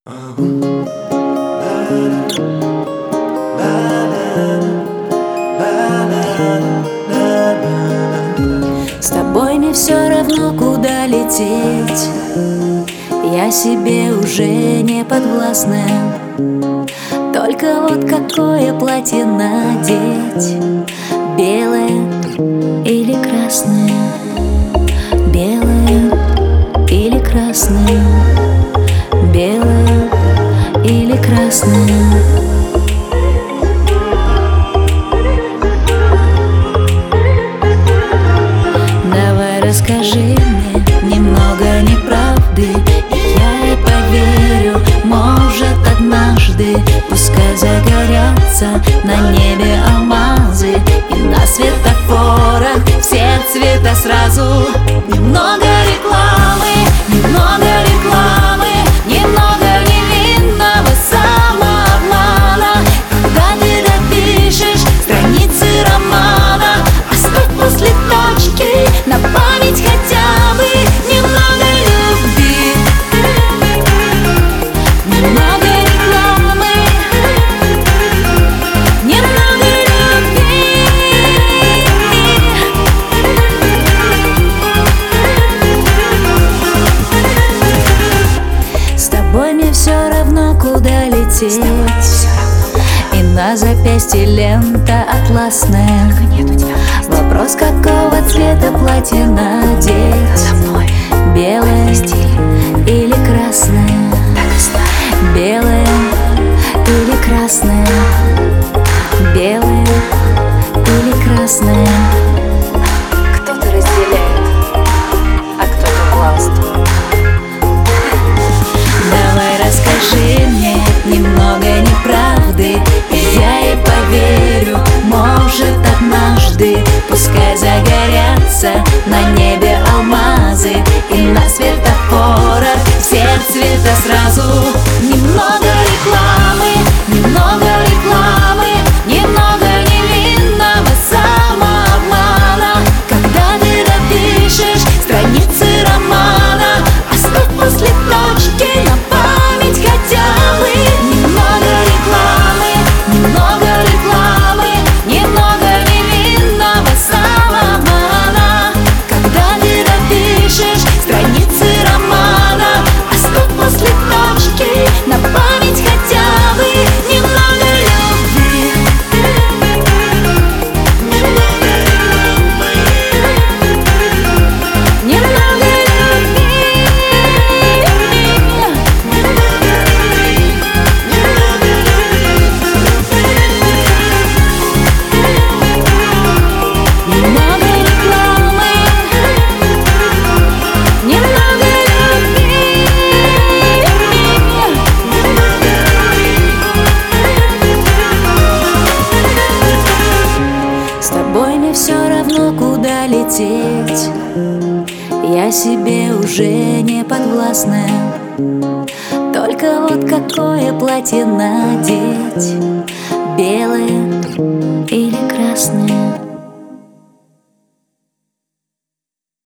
С тобой не все равно, куда лететь. Я себе уже не подвластная. Только вот какое платье надеть? Белое или красное? Белое или красное? Белое или красное? Давай расскажи мне немного неправды, и я ей поверю, может, однажды. Пускай загорятся на небе алмазы, и на светофорах все цвета сразу. Немного рекламы, немного рекламы, немного невинного самообмана. Когда ты допишешь страницы романа, оставь после точки на память хотя бы немного любви. Немного рекламы, немного любви. С тобой мне все равно, куда лететь. И на запястье лента атласная. Вопрос, какого цвета платье надеть? Белое или красное? Белое или красное? Белое или красное? Кто-то разделяет, а кто-то властвует. Давай расскажи мне немного неправды, и я ей поверю, может, однажды. Пускай загорятся на небе алмазы, и на светофорах все цвета сразу. Немного рекламы, немного рекламы, немного невинного самообмана. Когда ты допишешь страницы романа, оставь после точки на память хотя бы немного рекламы, немного рекламы, немного невинного самообмана. Когда ты допишешь страницы романа, оставь после точки на память хотя бы немного любви. Немного любви. Немного рекламы, немного любви. С тобой не все равно, куда лететь. Я себе уже не подвластная. Только вот какое платье надеть? Белое или красное?